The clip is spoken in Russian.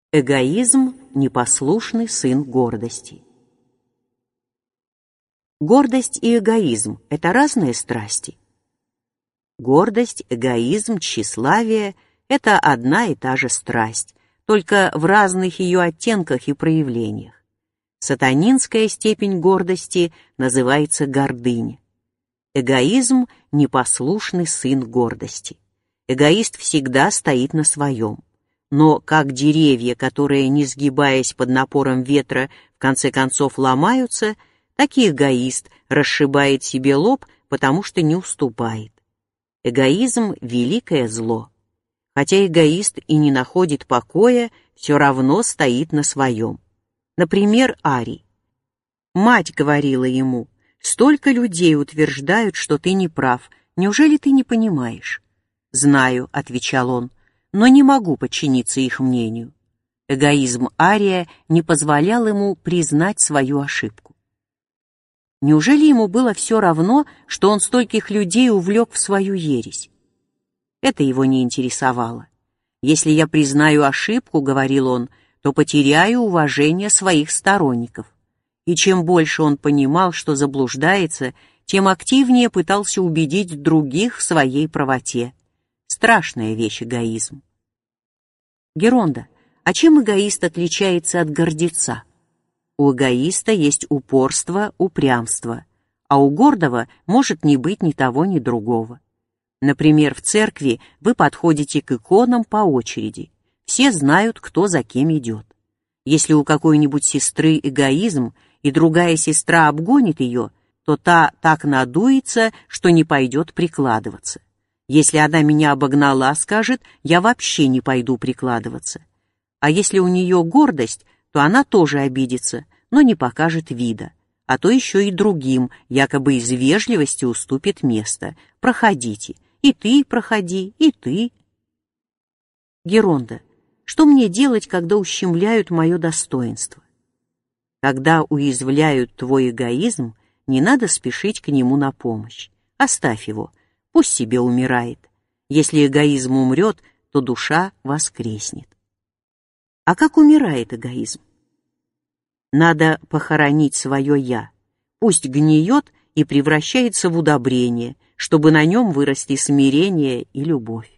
Эгоизм – непослушный сын гордости. Гордость и эгоизм – это разные страсти. Гордость, эгоизм, тщеславие – это одна и та же страсть, только в разных ее оттенках и проявлениях. Сатанинская степень гордости называется гордыня. Эгоизм – непослушный сын гордости. Эгоист всегда стоит на своем. Но как деревья, которые, не сгибаясь под напором ветра, в конце концов ломаются, так и эгоист расшибает себе лоб, потому что не уступает. Эгоизм — великое зло. Хотя эгоист и не находит покоя, все равно стоит на своем. Например, Арий. Мать говорила ему: «Столько людей утверждают, что ты не прав. Неужели ты не понимаешь?» «Знаю», — отвечал он, — «но не могу подчиниться их мнению». Эгоизм Ария не позволял ему признать свою ошибку. Неужели ему было все равно, что он стольких людей увлек в свою ересь? Это его не интересовало. «Если я признаю ошибку, — говорил он, — то потеряю уважение своих сторонников». И чем больше он понимал, что заблуждается, тем активнее пытался убедить других в своей правоте. Страшная вещь эгоизм. Геронда, а чем эгоист отличается от гордеца? У эгоиста есть упорство, упрямство, а у гордого может не быть ни того, ни другого. Например, в церкви вы подходите к иконам по очереди. Все знают, кто за кем идет. Если у какой-нибудь сестры эгоизм, и другая сестра обгонит ее, то та так надуется, что не пойдет прикладываться. Если она меня обогнала, скажет, я вообще не пойду прикладываться. А если у нее гордость, то она тоже обидится, но не покажет вида. А то еще и другим, якобы из вежливости, уступит место. Проходите. И ты проходи, и ты. Геронда, что мне делать, когда ущемляют мое достоинство? Когда уязвляют твой эгоизм, не надо спешить к нему на помощь. Оставь его. Пусть себе умирает. Если эгоизм умрет, то душа воскреснет. А как умирает эгоизм? Надо похоронить свое «я». Пусть гниет и превращается в удобрение, чтобы на нем выросли смирение и любовь.